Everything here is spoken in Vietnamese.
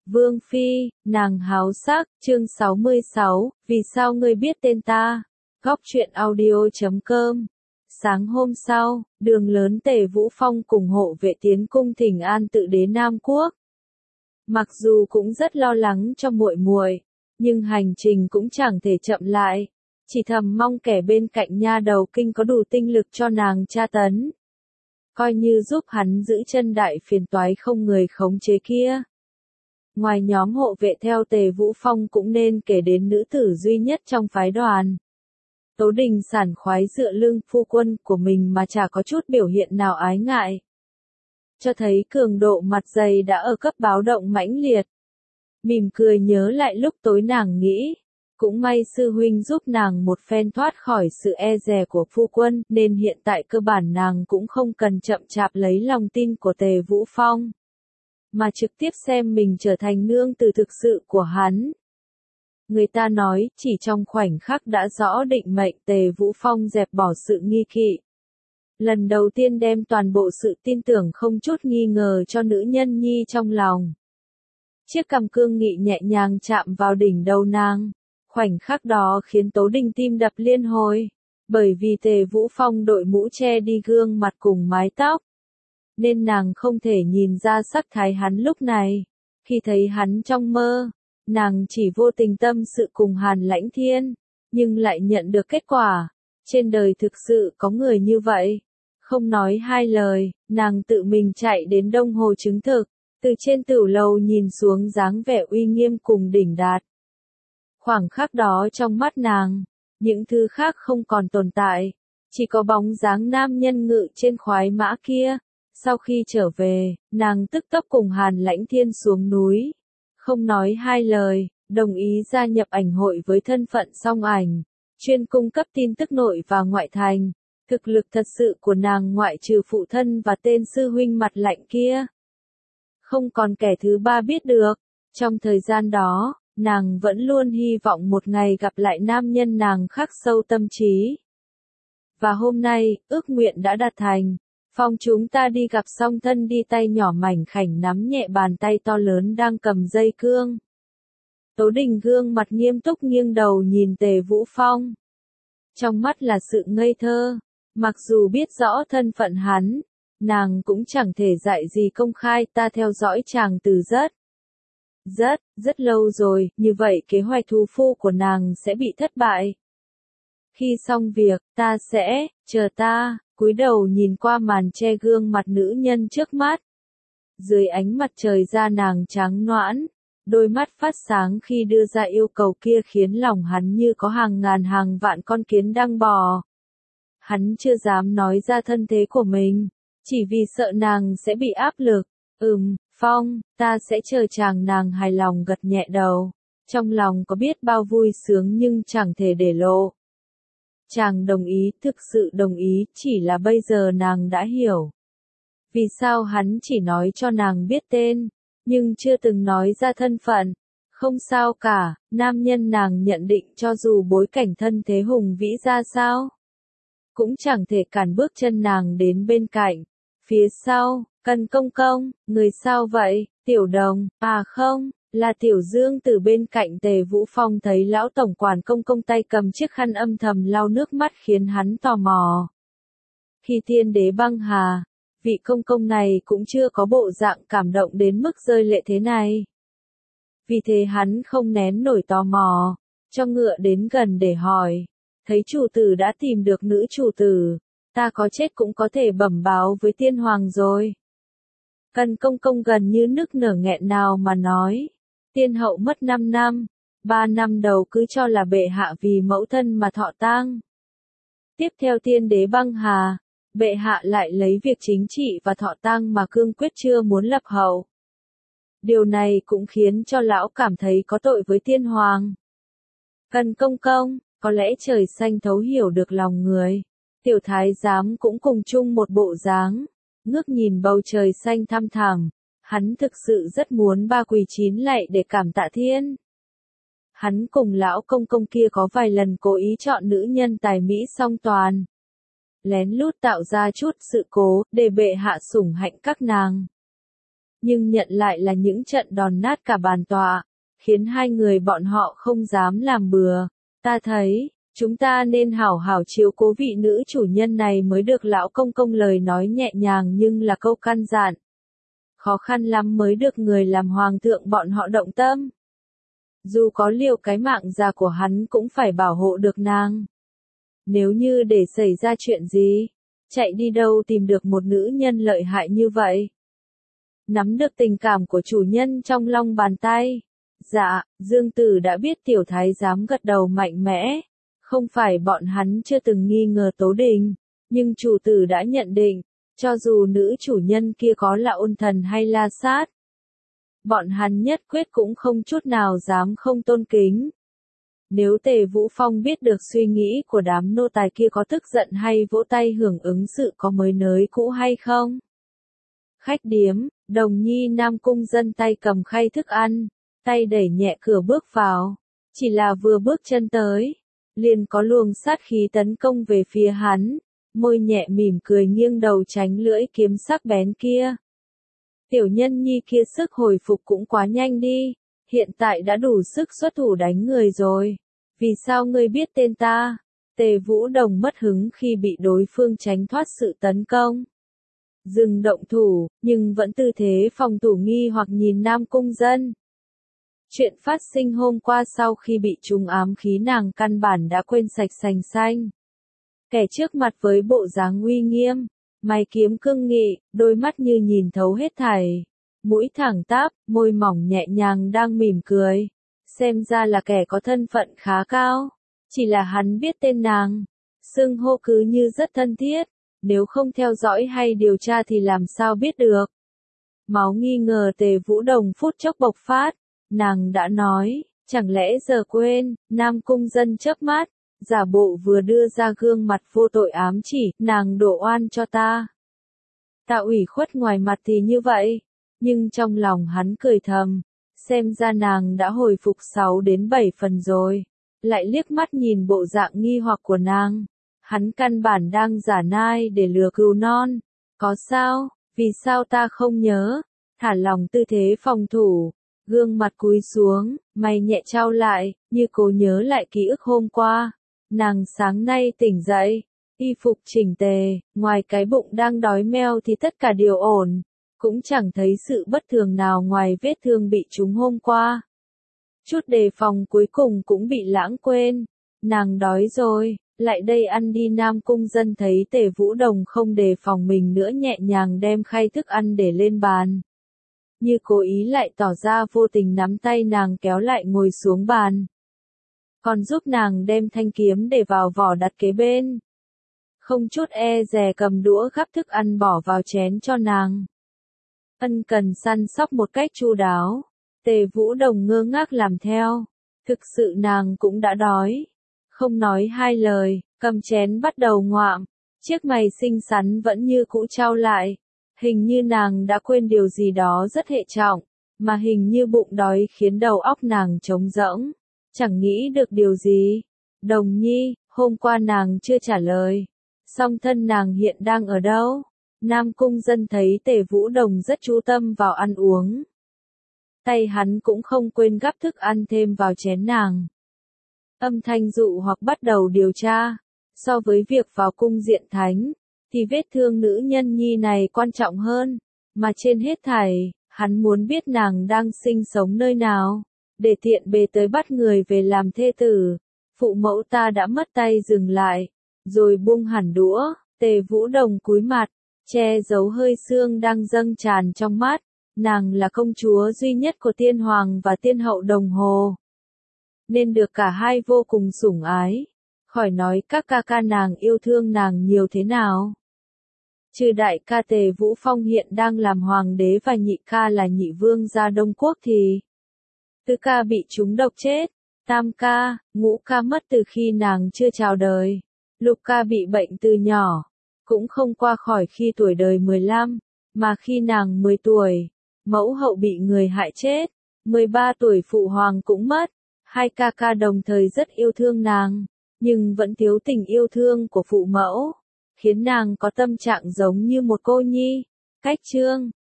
Vương Phi, nàng háo sắc, chương 66, vì sao ngươi biết tên ta? Góc truyện audio.com. Sáng hôm sau, đường lớn Tề Vũ Phong cùng hộ vệ tiến cung thỉnh an tự đế Nam Quốc. Mặc dù cũng rất lo lắng cho muội muội, nhưng hành trình cũng chẳng thể chậm lại, chỉ thầm mong kẻ bên cạnh nha đầu kinh có đủ tinh lực cho nàng tra tấn. Coi như giúp hắn giữ chân đại phiền toái không người khống chế kia. Ngoài nhóm hộ vệ theo Tề Vũ Phong cũng nên kể đến nữ tử duy nhất trong phái đoàn. Tố Đình sảng khoái dựa lưng phu quân của mình mà chả có chút biểu hiện nào ái ngại. Cho thấy cường độ mặt dày đã ở cấp báo động mãnh liệt. Mỉm cười nhớ lại lúc tối nàng nghĩ, cũng may sư huynh giúp nàng một phen thoát khỏi sự e dè của phu quân, nên hiện tại cơ bản nàng cũng không cần chậm chạp lấy lòng tin của Tề Vũ Phong, mà trực tiếp xem mình trở thành nương tử thực sự của hắn. Người ta nói, chỉ trong khoảnh khắc đã rõ định mệnh, Tề Vũ Phong dẹp bỏ sự nghi kỵ. Lần đầu tiên đem toàn bộ sự tin tưởng không chút nghi ngờ cho nữ nhân nhi trong lòng. Chiếc cằm cương nghị nhẹ nhàng chạm vào đỉnh đầu nàng. Khoảnh khắc đó khiến Tố Đình tim đập liên hồi. Bởi vì Tề Vũ Phong đội mũ che đi gương mặt cùng mái tóc, nên nàng không thể nhìn ra sắc thái hắn lúc này. Khi thấy hắn trong mơ, nàng chỉ vô tình tâm sự cùng Hàn Lãnh Thiên, nhưng lại nhận được kết quả. Trên đời thực sự có người như vậy. Không nói hai lời, nàng tự mình chạy đến Đông Hồ chứng thực, từ trên tửu lầu nhìn xuống dáng vẻ uy nghiêm cùng đỉnh đạt. Khoảng khắc đó trong mắt nàng, những thứ khác không còn tồn tại, chỉ có bóng dáng nam nhân ngự trên khoái mã kia. Sau khi trở về, nàng tức tốc cùng Hàn Lãnh Thiên xuống núi, không nói hai lời, đồng ý gia nhập ảnh hội với thân phận song ảnh, chuyên cung cấp tin tức nội và ngoại thành. Thực lực thật sự của nàng ngoại trừ phụ thân và tên sư huynh mặt lạnh kia, không còn kẻ thứ ba biết được. Trong thời gian đó, nàng vẫn luôn hy vọng một ngày gặp lại nam nhân nàng khắc sâu tâm trí. Và hôm nay, ước nguyện đã đạt thành. Phong chúng ta đi gặp song thân đi, tay nhỏ mảnh khảnh nắm nhẹ bàn tay to lớn đang cầm dây cương. Tố Đình gương mặt nghiêm túc nghiêng đầu nhìn Tề Vũ Phong. Trong mắt là sự ngây thơ. Mặc dù biết rõ thân phận hắn, nàng cũng chẳng thể dạy gì công khai. Ta theo dõi chàng từ rất lâu rồi, như vậy kế hoạch thu phu của nàng sẽ bị thất bại. Khi xong việc, ta sẽ, chờ ta, cúi đầu nhìn qua màn che gương mặt nữ nhân trước mắt. Dưới ánh mặt trời da nàng trắng nõn, đôi mắt phát sáng khi đưa ra yêu cầu kia khiến lòng hắn như có hàng ngàn hàng vạn con kiến đang bò. Hắn chưa dám nói ra thân thế của mình, chỉ vì sợ nàng sẽ bị áp lực. Phong, ta sẽ chờ chàng. Nàng hài lòng gật nhẹ đầu, trong lòng có biết bao vui sướng nhưng chẳng thể để lộ. Chàng đồng ý, thực sự đồng ý, chỉ là bây giờ nàng đã hiểu. Vì sao hắn chỉ nói cho nàng biết tên, nhưng chưa từng nói ra thân phận. Không sao cả, nam nhân nàng nhận định cho dù bối cảnh thân thế hùng vĩ ra sao, cũng chẳng thể cản bước chân nàng đến bên cạnh. Phía sau, Cần Công Công, người sao vậy? Tiểu Đồng, à không, là Tiểu Dương. Từ bên cạnh Tề Vũ Phong thấy lão tổng quản Công Công tay cầm chiếc khăn âm thầm lau nước mắt khiến hắn tò mò. Khi Thiên Đế băng hà, vị công công này cũng chưa có bộ dạng cảm động đến mức rơi lệ thế này. Vì thế hắn không nén nổi tò mò, cho ngựa đến gần để hỏi. Thấy chủ tử đã tìm được nữ chủ tử, ta có chết cũng có thể bẩm báo với tiên hoàng rồi. Cần Công Công gần như nức nở nghẹn nào mà nói. Tiên hậu mất 5 năm, 3 năm đầu cứ cho là bệ hạ vì mẫu thân mà thọ tang. Tiếp theo Thiên Đế băng hà, bệ hạ lại lấy việc chính trị và thọ tang mà cương quyết chưa muốn lập hậu. Điều này cũng khiến cho lão cảm thấy có tội với tiên hoàng. Cần Công Công, có lẽ trời xanh thấu hiểu được lòng người. Tiểu thái giám cũng cùng chung một bộ dáng, ngước nhìn bầu trời xanh thăm thẳm, hắn thực sự rất muốn ba quỳ chín lạy để cảm tạ thiên. Hắn cùng lão công công kia có vài lần cố ý chọn nữ nhân tài mỹ song toàn, lén lút tạo ra chút sự cố để bệ hạ sủng hạnh các nàng. nhưng nhận lại là những trận đòn nát cả bàn tọa, khiến hai người bọn họ không dám làm bừa. Ta thấy, chúng ta nên hảo hảo chiếu cố vị nữ chủ nhân này mới được. Lão công công lời nói nhẹ nhàng nhưng là câu căn dặn. Khó khăn lắm mới được người làm hoàng thượng bọn họ động tâm. Dù có liều cái mạng già của hắn cũng phải bảo hộ được nàng. Nếu như để xảy ra chuyện gì, chạy đi đâu tìm được một nữ nhân lợi hại như vậy. Nắm được tình cảm của chủ nhân trong lòng bàn tay. Dạ, Dương Tử đã biết tiểu thái giám gật đầu mạnh mẽ. Không phải bọn hắn chưa từng nghi ngờ Tố Đình, nhưng chủ tử đã nhận định, cho dù nữ chủ nhân kia có là ôn thần hay la sát, bọn hắn nhất quyết cũng không chút nào dám không tôn kính. Nếu Tề Vũ Phong biết được suy nghĩ của đám nô tài kia có tức giận hay vỗ tay hưởng ứng sự có mới nới cũ hay không? Khách điếm, Đồng Nhi Nam Cung Dân tay cầm khay thức ăn, tay đẩy nhẹ cửa bước vào. Chỉ là vừa bước chân tới, liền có luồng sát khí tấn công về phía hắn, môi nhẹ mỉm cười nghiêng đầu tránh lưỡi kiếm sắc bén kia. Tiểu nhân nhi kia sức hồi phục cũng quá nhanh đi, hiện tại đã đủ sức xuất thủ đánh người rồi. Vì sao ngươi biết tên ta? Tề Vũ Đồng mất hứng khi bị đối phương tránh thoát sự tấn công. Dừng động thủ, nhưng vẫn tư thế phòng thủ nghi hoặc nhìn Nam Cung Dân. Chuyện phát sinh hôm qua sau khi bị trúng ám khí nàng căn bản đã quên sạch sành xanh. Kẻ trước mặt với bộ dáng uy nghiêm, mày kiếm cương nghị, đôi mắt như nhìn thấu hết thảy, mũi thẳng tắp, môi mỏng nhẹ nhàng đang mỉm cười, xem ra là kẻ có thân phận khá cao. Chỉ là hắn biết tên nàng, xưng hô cứ như rất thân thiết, nếu không theo dõi hay điều tra thì làm sao biết được. Máu nghi ngờ Tề Vũ Đồng phút chốc bộc phát, nàng đã nói, chẳng lẽ giờ quên. Nam Cung Dân chớp mắt, giả bộ vừa đưa ra gương mặt vô tội ám chỉ, nàng đổ oan cho ta. Ta ủy khuất ngoài mặt thì như vậy, nhưng trong lòng hắn cười thầm, xem ra nàng đã hồi phục 6 đến 7 phần rồi. Lại liếc mắt nhìn bộ dạng nghi hoặc của nàng, hắn căn bản đang giả nai để lừa cừu non. Có sao, vì sao ta không nhớ? Thả lòng tư thế phòng thủ, gương mặt cúi xuống, mày nhẹ trao lại, như cố nhớ lại ký ức hôm qua. Nàng sáng nay tỉnh dậy, y phục chỉnh tề, ngoài cái bụng đang đói meo thì tất cả đều ổn, cũng chẳng thấy sự bất thường nào ngoài vết thương bị trúng hôm qua. Chút đề phòng cuối cùng cũng bị lãng quên, nàng đói rồi, lại đây ăn đi. Nam Cung Dân thấy Tề Vũ Đồng không đề phòng mình nữa nhẹ nhàng đem khay thức ăn để lên bàn. Như cố ý lại tỏ ra vô tình nắm tay nàng kéo lại ngồi xuống bàn. Còn giúp nàng đem thanh kiếm để vào vỏ đặt kế bên. Không chút e dè cầm đũa gắp thức ăn bỏ vào chén cho nàng. Ân cần săn sóc một cách chu đáo. Tề Vũ Đồng ngơ ngác làm theo. Thực sự nàng cũng đã đói. Không nói hai lời, cầm chén bắt đầu ngoạm. Chiếc mày xinh xắn vẫn như cũ trao lại. Hình như nàng đã quên điều gì đó rất hệ trọng, mà hình như bụng đói khiến đầu óc nàng trống rỗng. Chẳng nghĩ được điều gì. Đồng Nhi, hôm qua nàng chưa trả lời. Song thân nàng hiện đang ở đâu? Nam Cung Dân thấy Tề Vũ Đồng rất chú tâm vào ăn uống. Tay hắn cũng không quên gắp thức ăn thêm vào chén nàng. Âm thanh dụ hoặc bắt đầu điều tra. So với việc vào cung diện thánh, thì vết thương nữ nhân nhi này quan trọng hơn. Mà trên hết thảy, hắn muốn biết nàng đang sinh sống nơi nào, để tiện bề tới bắt người về làm thê tử. Phụ mẫu ta đã mất tay dừng lại, rồi buông hẳn đũa. Tề Vũ Đồng cúi mặt, che giấu hơi sương đang dâng tràn trong mắt. Nàng là công chúa duy nhất của tiên hoàng và tiên hậu Đồng Hồ, nên được cả hai vô cùng sủng ái. Khỏi nói các ca ca nàng yêu thương nàng nhiều thế nào. Trừ đại ca Tề Vũ Phong hiện đang làm hoàng đế và nhị ca là nhị vương gia Đông Quốc thì tứ ca bị trúng độc chết, tam ca, ngũ ca mất từ khi nàng chưa chào đời, lục ca bị bệnh từ nhỏ, cũng không qua khỏi khi tuổi đời 15, mà khi nàng 10 tuổi, mẫu hậu bị người hại chết, 13 tuổi phụ hoàng cũng mất. Hai ca ca đồng thời rất yêu thương nàng, nhưng vẫn thiếu tình yêu thương của phụ mẫu, khiến nàng có tâm trạng giống như một cô nhi. Cách chương